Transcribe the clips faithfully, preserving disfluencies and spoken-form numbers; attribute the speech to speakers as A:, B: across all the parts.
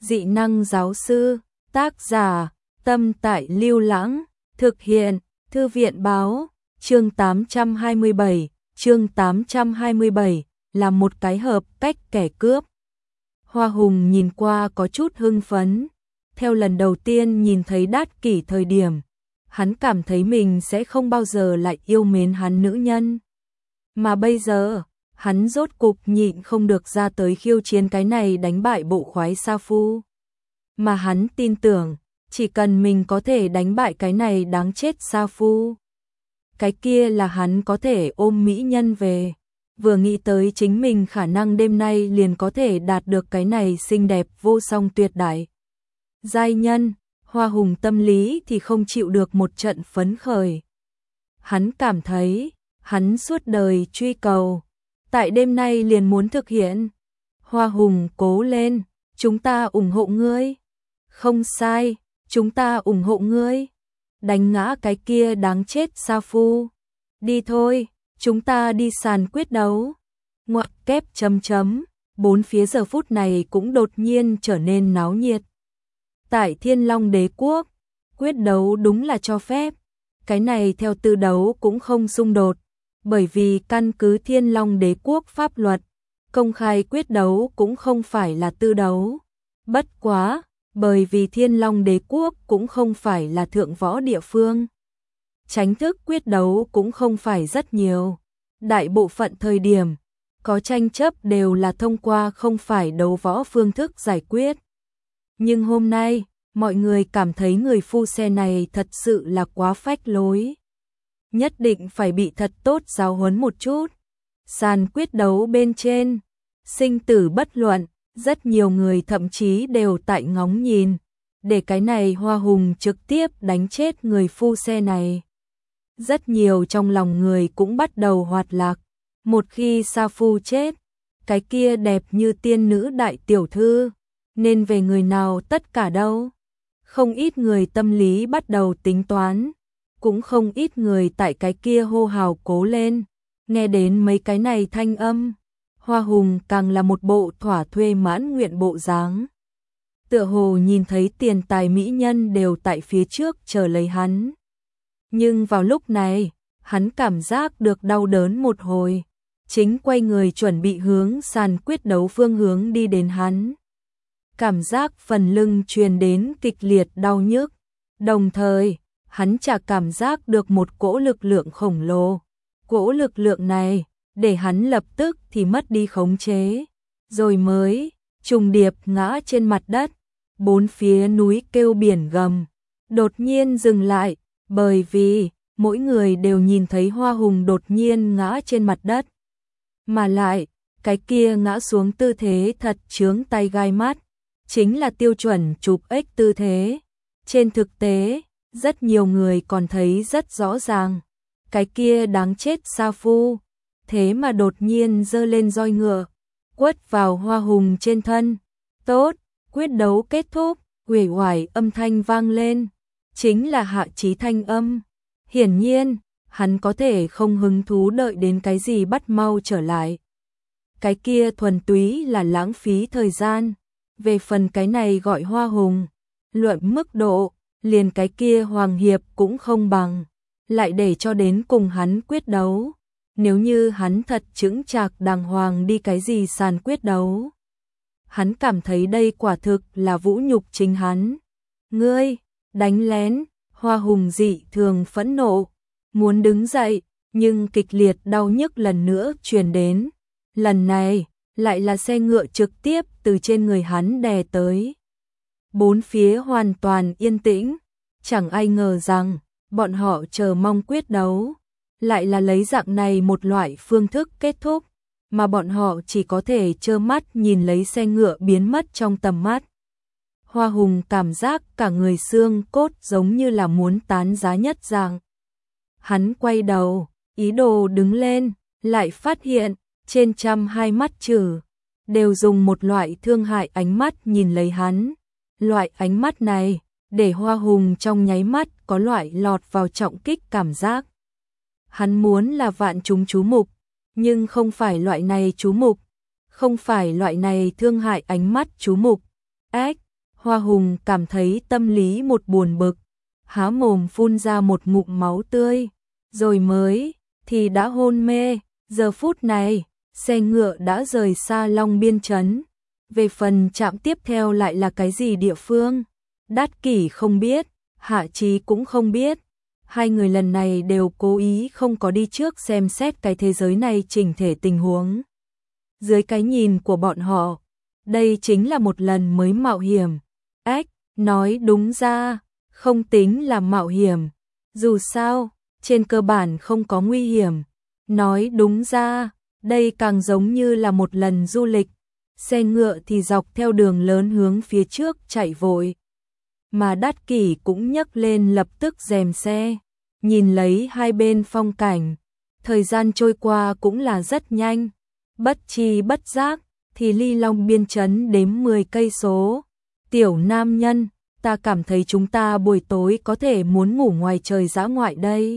A: Dị năng giáo sư, tác giả, Tâm Tại Lưu Lãng, thực hiện, Thư viện báo, chương tám trăm hai mươi bảy, chương tám trăm hai mươi bảy, là một cái hợp cách kẻ cướp. Hoa Hùng nhìn qua có chút hưng phấn, theo lần đầu tiên nhìn thấy Đát Kỷ thời điểm, hắn cảm thấy mình sẽ không bao giờ lại yêu mến hắn nữ nhân. Mà bây giờ, hắn rốt cục nhịn không được ra tới khiêu chiến cái này đánh bại bộ khoái Sa Phu. Mà hắn tin tưởng, chỉ cần mình có thể đánh bại cái này đáng chết Sa Phu, cái kia là hắn có thể ôm mỹ nhân về. Vừa nghĩ tới chính mình khả năng đêm nay liền có thể đạt được cái này xinh đẹp vô song tuyệt đại giai nhân, Hoa Hùng tâm lý thì không chịu được một trận phấn khởi. Hắn cảm thấy, hắn suốt đời truy cầu, tại đêm nay liền muốn thực hiện. Hoa Hùng cố lên, chúng ta ủng hộ ngươi. Không sai, chúng ta ủng hộ ngươi. Đánh ngã cái kia đáng chết Sa Phu. Đi thôi, chúng ta đi sàn quyết đấu. Ngoặc kép chấm chấm, bốn phía giờ phút này cũng đột nhiên trở nên náo nhiệt. Tại Thiên Long Đế Quốc, quyết đấu đúng là cho phép. Cái này theo tư đấu cũng không xung đột, bởi vì căn cứ Thiên Long Đế Quốc pháp luật, công khai quyết đấu cũng không phải là tư đấu. Bất quá, bởi vì Thiên Long Đế Quốc cũng không phải là thượng võ địa phương, tránh thức quyết đấu cũng không phải rất nhiều. Đại bộ phận thời điểm, có tranh chấp đều là thông qua không phải đấu võ phương thức giải quyết. Nhưng hôm nay, mọi người cảm thấy người phu xe này thật sự là quá phách lối. Nhất định phải bị thật tốt giáo huấn một chút. Sàn quyết đấu bên trên, sinh tử bất luận, rất nhiều người thậm chí đều tại ngóng nhìn, để cái này Hoa Hùng trực tiếp đánh chết người phu xe này. Rất nhiều trong lòng người cũng bắt đầu hoạt lạc. Một khi Sa Phu chết, cái kia đẹp như tiên nữ đại tiểu thư, nên về người nào tất cả đâu. Không ít người tâm lý bắt đầu tính toán, cũng không ít người tại cái kia hô hào cố lên. Nghe đến mấy cái này thanh âm, Hoa Hùng càng là một bộ thỏa thuê mãn nguyện bộ dáng. Tựa hồ nhìn thấy tiền tài mỹ nhân đều tại phía trước chờ lấy hắn. Nhưng vào lúc này, hắn cảm giác được đau đớn một hồi, chính quay người chuẩn bị hướng sàn quyết đấu phương hướng đi đến hắn. Cảm giác phần lưng truyền đến kịch liệt đau nhức, đồng thời, hắn chả cảm giác được một cỗ lực lượng khổng lồ. Cỗ lực lượng này, để hắn lập tức thì mất đi khống chế, rồi mới trùng điệp ngã trên mặt đất. Bốn phía núi kêu biển gầm, đột nhiên dừng lại, bởi vì mỗi người đều nhìn thấy Hoa Hùng đột nhiên ngã trên mặt đất. Mà lại, cái kia ngã xuống tư thế thật chướng tay gai mắt, chính là tiêu chuẩn chụp ếch tư thế. Trên thực tế, rất nhiều người còn thấy rất rõ ràng, cái kia đáng chết Sa Phu, thế mà đột nhiên giơ lên roi ngựa, quất vào Hoa Hùng trên thân. Tốt, quyết đấu kết thúc, uể oải âm thanh vang lên, chính là Hạ Chí thanh âm. Hiển nhiên, hắn có thể không hứng thú đợi đến cái gì bắt mau trở lại. Cái kia thuần túy là lãng phí thời gian. Về phần cái này gọi Hoa Hùng, luận mức độ, liền cái kia Hoàng Hiệp cũng không bằng, lại để cho đến cùng hắn quyết đấu. Nếu như hắn thật chững chạc đàng hoàng đi cái gì sàn quyết đấu, hắn cảm thấy đây quả thực là vũ nhục chính hắn. Ngươi, đánh lén, Hoa Hùng dị thường phẫn nộ, muốn đứng dậy, nhưng kịch liệt đau nhức lần nữa truyền đến. Lần này, lại là xe ngựa trực tiếp từ trên người hắn đè tới. Bốn phía hoàn toàn yên tĩnh, chẳng ai ngờ rằng, bọn họ chờ mong quyết đấu, lại là lấy dạng này một loại phương thức kết thúc, mà bọn họ chỉ có thể trơ mắt nhìn lấy xe ngựa biến mất trong tầm mắt. Hoa Hùng cảm giác cả người xương cốt giống như là muốn tán giá nhất dạng. Hắn quay đầu, ý đồ đứng lên, lại phát hiện, trên trăm hai mắt trừ, đều dùng một loại thương hại ánh mắt nhìn lấy hắn. Loại ánh mắt này, để Hoa Hùng trong nháy mắt có loại lọt vào trọng kích cảm giác. Hắn muốn là vạn chúng chú mục, nhưng không phải loại này chú mục, không phải loại này thương hại ánh mắt chú mục. Ếch, Hoa Hùng cảm thấy tâm lý một buồn bực, há mồm phun ra một ngụm máu tươi, rồi mới thì đã hôn mê. Giờ phút này, xe ngựa đã rời xa Long Biên trấn. Về phần trạm tiếp theo lại là cái gì địa phương, Đát Kỷ không biết, Hạ Chí cũng không biết. Hai người lần này đều cố ý không có đi trước xem xét cái thế giới này chỉnh thể tình huống. Dưới cái nhìn của bọn họ, đây chính là một lần mới mạo hiểm. Ách, nói đúng ra, không tính là mạo hiểm. Dù sao, trên cơ bản không có nguy hiểm. Nói đúng ra, đây càng giống như là một lần du lịch. Xe ngựa thì dọc theo đường lớn hướng phía trước chạy vội. Mà Đát Kỷ cũng nhấc lên lập tức rèm xe, nhìn lấy hai bên phong cảnh. Thời gian trôi qua cũng là rất nhanh. Bất chi bất giác, thì ly Long Biên trấn đếm mười cây số. Tiểu nam nhân, ta cảm thấy chúng ta buổi tối có thể muốn ngủ ngoài trời dã ngoại đây.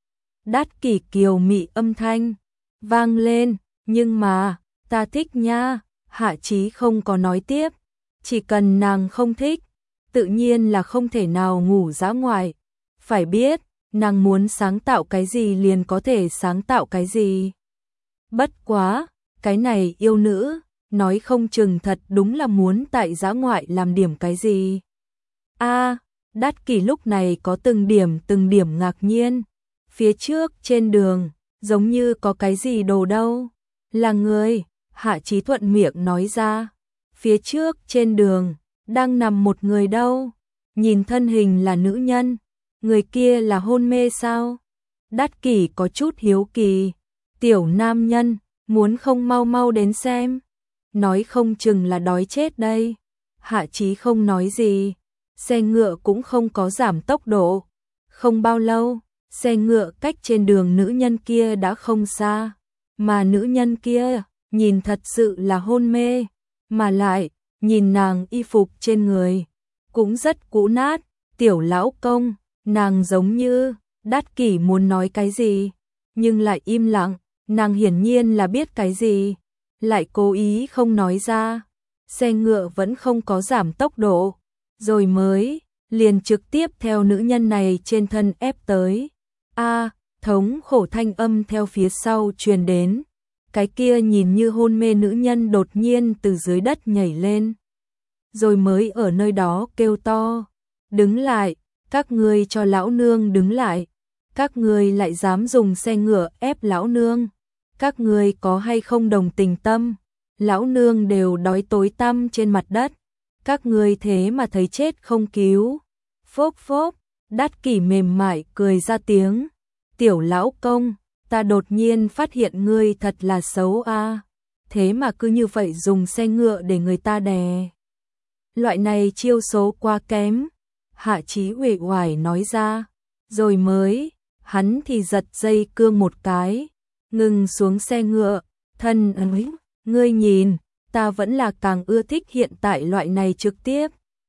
A: Đát Kỷ kiều mị âm thanh vang lên, nhưng mà, ta thích nha. Hạ Chí không có nói tiếp, chỉ cần nàng không thích, tự nhiên là không thể nào ngủ dã ngoại. Phải biết, nàng muốn sáng tạo cái gì liền có thể sáng tạo cái gì. Bất quá, cái này yêu nữ, nói không chừng thật đúng là muốn tại dã ngoại làm điểm cái gì. A, à, Đát Kỷ lúc này có từng điểm từng điểm ngạc nhiên. Phía trước trên đường, giống như có cái gì đồ đâu. Là người, Hạ Chí thuận miệng nói ra. Phía trước trên đường, đang nằm một người đâu. Nhìn thân hình là nữ nhân, người kia là hôn mê sao? Đát Kỷ có chút hiếu kỳ. Tiểu nam nhân, muốn không mau mau đến xem. Nói không chừng là đói chết đây. Hạ Chí không nói gì. Xe ngựa cũng không có giảm tốc độ. Không bao lâu, xe ngựa cách trên đường nữ nhân kia đã không xa. Mà nữ nhân kia, nhìn thật sự là hôn mê. Mà lại, nhìn nàng y phục trên người, cũng rất cũ nát. Tiểu lão công, nàng giống như, Đát Kỷ muốn nói cái gì, nhưng lại im lặng. Nàng hiển nhiên là biết cái gì, lại cố ý không nói ra. Xe ngựa vẫn không có giảm tốc độ, rồi mới, liền trực tiếp theo nữ nhân này trên thân ép tới. A, thống khổ thanh âm theo phía sau truyền đến. Cái kia nhìn như hôn mê nữ nhân đột nhiên từ dưới đất nhảy lên. Rồi mới ở nơi đó kêu to. Đứng lại, các ngươi cho lão nương đứng lại. Các ngươi lại dám dùng xe ngựa ép lão nương. Các ngươi có hay không đồng tình tâm? Lão nương đều đói tối tăm trên mặt đất. Các ngươi thế mà thấy chết không cứu. Phốp phốp, Đát Kỷ mềm mại cười ra tiếng. Tiểu lão công, ta đột nhiên phát hiện ngươi thật là xấu a. À. Thế mà cứ như vậy dùng xe ngựa để người ta đè. Loại này chiêu số quá kém. Hạ Chí uể oải nói ra. Rồi mới, hắn thì giật dây cương một cái. Ngừng xuống xe ngựa, thân ấy, ngươi nhìn, ta vẫn là càng ưa thích hiện tại loại này trực tiếp.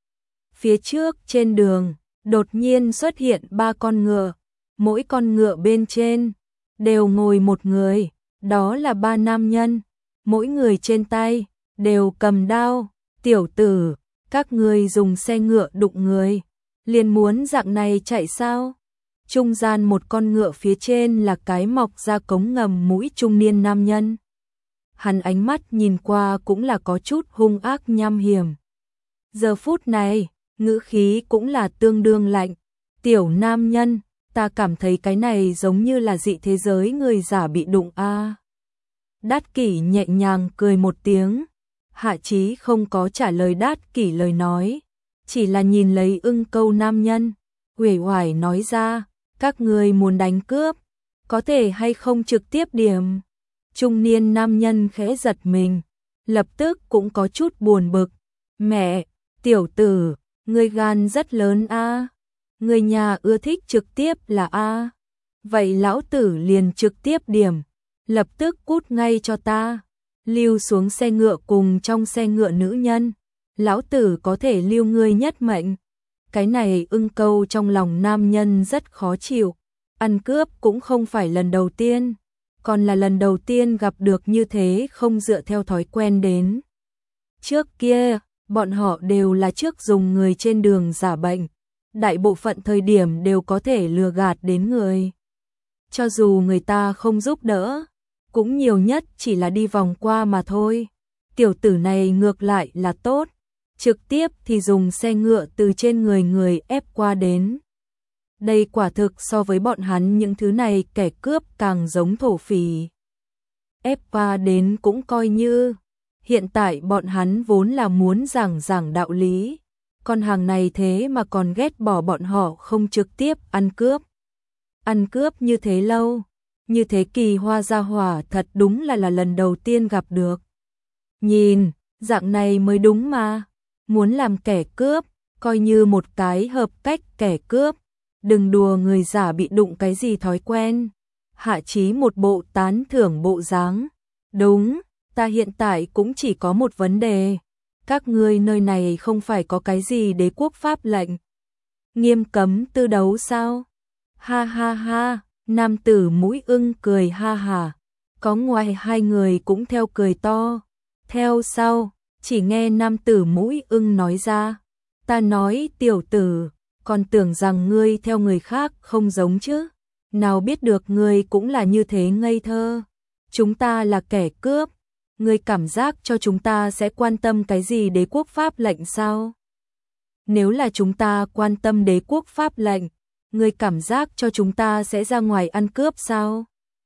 A: Phía trước trên đường, đột nhiên xuất hiện ba con ngựa, mỗi con ngựa bên trên, đều ngồi một người, đó là ba nam nhân, mỗi người trên tay, đều cầm đao. Tiểu tử, các ngươi dùng xe ngựa đụng người, liền muốn dạng này chạy sao? Trung gian một con ngựa phía trên là cái mọc ra cống ngầm mũi trung niên nam nhân. Hắn ánh mắt nhìn qua cũng là có chút hung ác nham hiểm. Giờ phút này, ngữ khí cũng là tương đương lạnh. Tiểu nam nhân, ta cảm thấy cái này giống như là dị thế giới người giả bị đụng a. À. Đát Kỷ nhẹ nhàng cười một tiếng. Hạ Chí không có trả lời Đát Kỷ lời nói, chỉ là nhìn lấy ưng câu nam nhân, uể oải nói ra. Các người muốn đánh cướp, có thể hay không trực tiếp điểm. Trung niên nam nhân khẽ giật mình, lập tức cũng có chút buồn bực. Mẹ, tiểu tử, ngươi gan rất lớn a. À. Người nhà ưa thích trực tiếp là a. À. Vậy lão tử liền trực tiếp điểm, lập tức cút ngay cho ta. Lưu xuống xe ngựa cùng trong xe ngựa nữ nhân, lão tử có thể lưu ngươi nhất mệnh. Cái này ưng câu trong lòng nam nhân rất khó chịu. Ăn cướp cũng không phải lần đầu tiên, còn là lần đầu tiên gặp được như thế không dựa theo thói quen đến. Trước kia, bọn họ đều là trước dùng người trên đường giả bệnh, đại bộ phận thời điểm đều có thể lừa gạt đến người. Cho dù người ta không giúp đỡ, cũng nhiều nhất chỉ là đi vòng qua mà thôi. Tiểu tử này ngược lại là tốt, trực tiếp thì dùng xe ngựa từ trên người người ép qua đến. Đây quả thực so với bọn hắn những thứ này kẻ cướp càng giống thổ phỉ. Ép qua đến cũng coi như, hiện tại bọn hắn vốn là muốn giảng giảng đạo lý, con hàng này thế mà còn ghét bỏ bọn họ không trực tiếp ăn cướp. Ăn cướp như thế lâu, như thế kỳ hoa gia hỏa thật đúng là là lần đầu tiên gặp được. Nhìn, dạng này mới đúng mà, muốn làm kẻ cướp, coi như một cái hợp cách kẻ cướp, đừng đùa người giả bị đụng cái gì thói quen. Hạ Chí một bộ tán thưởng bộ dáng, đúng, ta hiện tại cũng chỉ có một vấn đề, các ngươi nơi này không phải có cái gì đế quốc pháp lệnh nghiêm cấm tư đấu sao? Ha ha ha, nam tử mũi ưng cười ha hà, có ngoài hai người cũng theo cười to. Theo sau, chỉ nghe nam tử mũi ưng nói ra, ta nói tiểu tử, còn tưởng rằng ngươi theo người khác không giống chứ, nào biết được ngươi cũng là như thế ngây thơ. Chúng ta là kẻ cướp, ngươi cảm giác cho chúng ta sẽ quan tâm cái gì đế quốc pháp lệnh sao? Nếu là chúng ta quan tâm đế quốc pháp lệnh, ngươi cảm giác cho chúng ta sẽ ra ngoài ăn cướp sao?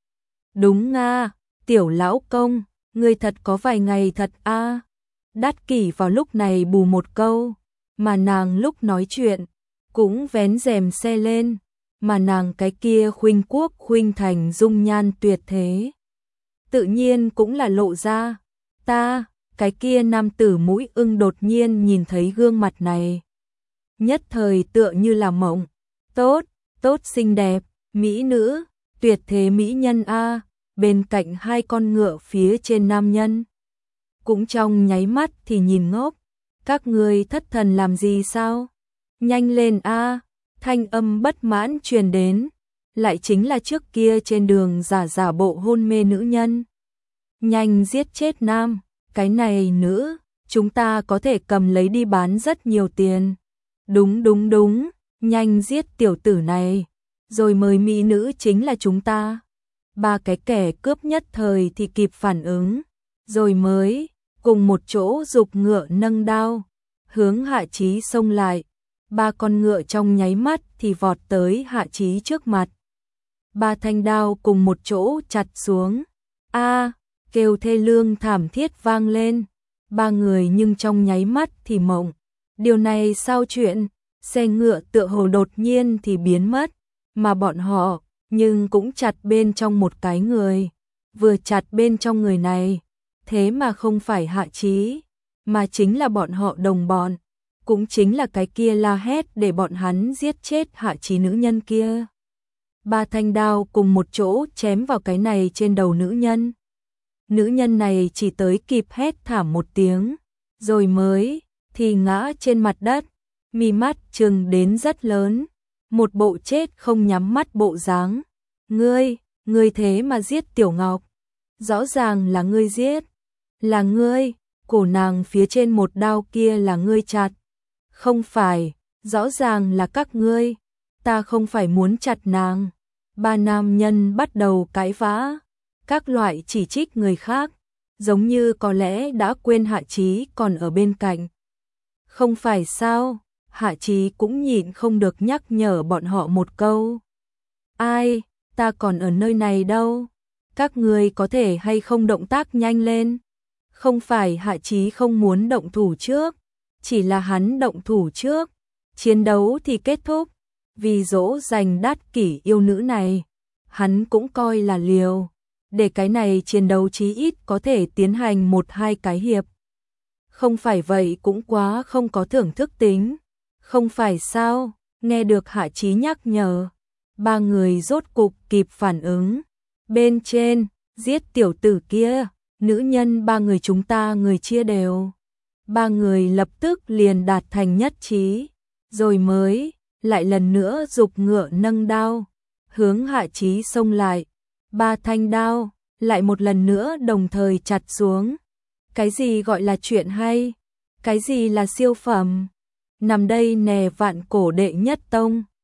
A: Đúng nga, tiểu lão công, ngươi thật có vài ngày thật a. À. Đát Kỷ vào lúc này bù một câu, mà nàng lúc nói chuyện cũng vén rèm xe lên, mà nàng cái kia khuynh quốc khuynh thành dung nhan tuyệt thế, tự nhiên cũng là lộ ra. Ta, cái kia nam tử mũi ưng đột nhiên nhìn thấy gương mặt này, nhất thời tựa như là mộng. Tốt, tốt xinh đẹp, mỹ nữ, tuyệt thế mỹ nhân a. Bên cạnh hai con ngựa phía trên nam nhân cũng trong nháy mắt thì nhìn ngốc. Các ngươi thất thần làm gì sao? Nhanh lên a. Thanh âm bất mãn truyền đến, lại chính là trước kia trên đường giả giả bộ hôn mê nữ nhân. Nhanh giết chết nam, cái này nữ, chúng ta có thể cầm lấy đi bán rất nhiều tiền. Đúng đúng đúng, nhanh giết tiểu tử này, rồi mời mỹ nữ chính là chúng ta. Ba cái kẻ cướp nhất thời thì kịp phản ứng, rồi mới cùng một chỗ giục ngựa nâng đao, hướng Hạ Chí xông lại. Ba con ngựa trong nháy mắt thì vọt tới Hạ Chí trước mặt. Ba thanh đao cùng một chỗ chặt xuống. A, kêu thê lương thảm thiết vang lên. Ba người nhưng trong nháy mắt thì mộng. Điều này sao chuyện? Xe ngựa tựa hồ đột nhiên thì biến mất, mà bọn họ nhưng cũng chặt bên trong một cái người. Vừa chặt bên trong người này, thế mà không phải Hạ Chí, mà chính là bọn họ đồng bọn, cũng chính là cái kia la hét để bọn hắn giết chết Hạ Chí nữ nhân kia. Ba thanh đao cùng một chỗ chém vào cái này trên đầu nữ nhân. Nữ nhân này chỉ tới kịp hét thảm một tiếng, rồi mới thì ngã trên mặt đất, mi mắt trừng đến rất lớn, một bộ chết không nhắm mắt bộ dáng. Ngươi, ngươi thế mà giết Tiểu Ngọc, rõ ràng là ngươi giết, là ngươi, cổ nàng phía trên một đao kia là ngươi chặt. Không phải, rõ ràng là các ngươi, ta không phải muốn chặt nàng. Ba nam nhân bắt đầu cãi vã, các loại chỉ trích người khác, giống như có lẽ đã quên Hạ Chí còn ở bên cạnh. Không phải sao, Hạ Chí cũng nhịn không được nhắc nhở bọn họ một câu. Ai, ta còn ở nơi này đâu, các ngươi có thể hay không động tác nhanh lên. Không phải Hạ Chí không muốn động thủ trước, chỉ là hắn động thủ trước, chiến đấu thì kết thúc. Vì dỗ dành Đát Kỷ yêu nữ này, hắn cũng coi là liều, để cái này chiến đấu chí ít có thể tiến hành một hai cái hiệp. Không phải vậy cũng quá không có thưởng thức tính. Không phải sao, nghe được Hạ Chí nhắc nhở, ba người rốt cục kịp phản ứng. Bên trên, giết tiểu tử kia, nữ nhân ba người chúng ta người chia đều. Ba người lập tức liền đạt thành nhất trí, rồi mới lại lần nữa giục ngựa nâng đao, hướng Hạ Chí xông lại. Ba thanh đao lại một lần nữa đồng thời chặt xuống. Cái gì gọi là chuyện hay? Cái gì là siêu phẩm? Nằm đây nè, vạn cổ đệ nhất tông.